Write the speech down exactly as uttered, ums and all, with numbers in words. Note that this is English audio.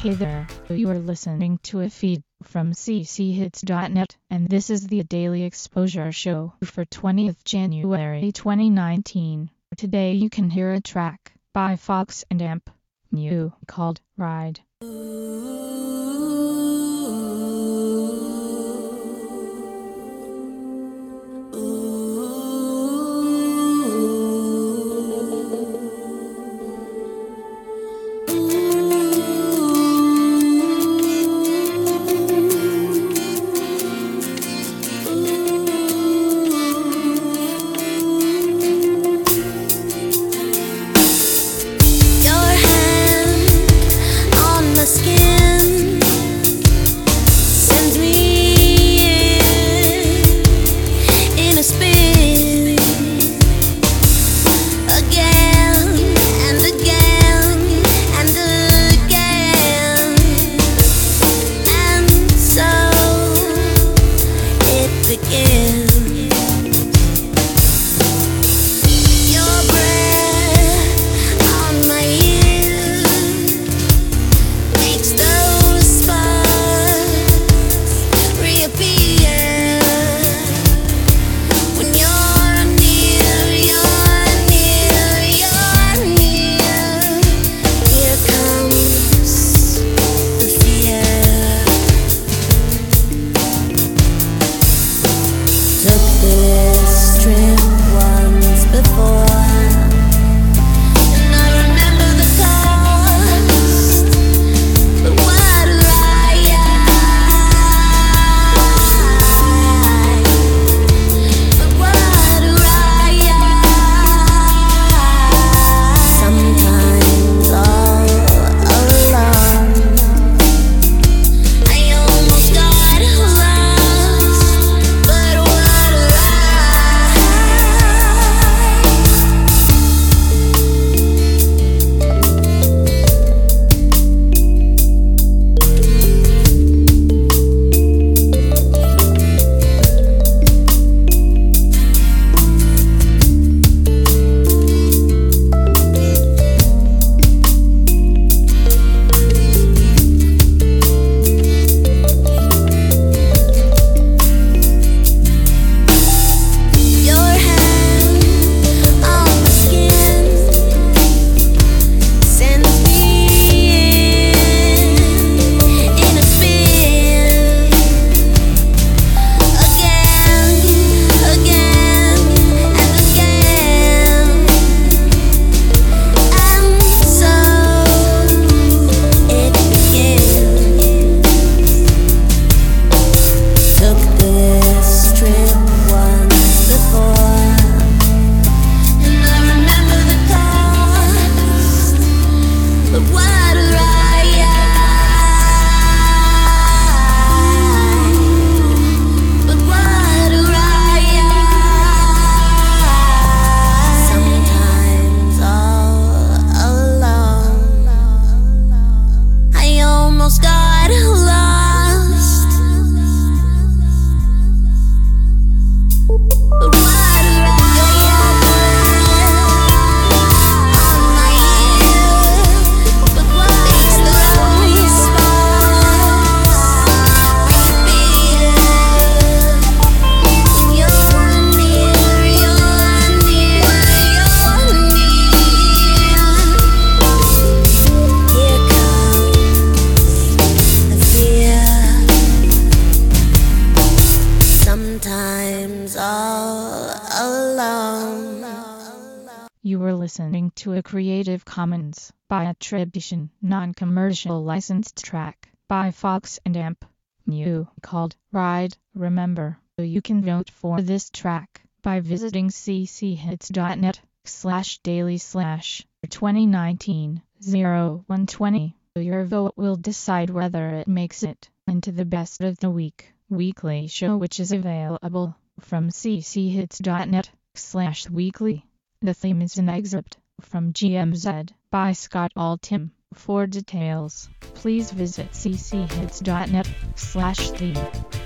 Hey there, you are listening to a feed from c c hits dot net, and this is the Daily Exposure Show for twentieth January twenty nineteen. Today you can hear a track by Fox and Amp, new, called Ride. You were listening to a Creative Commons by attribution, non-commercial licensed track by Fox and Amp, new, called Ride. Remember, you can vote for this track by visiting c c hits dot net slash daily slash twenty nineteen oh one twenty. Your vote will decide whether it makes it into the best of the week weekly show, which is available from c c hits dot net slash weekly. The theme is an excerpt from G M Z by Scott Altham. For details, please visit c c hits dot net slash theme.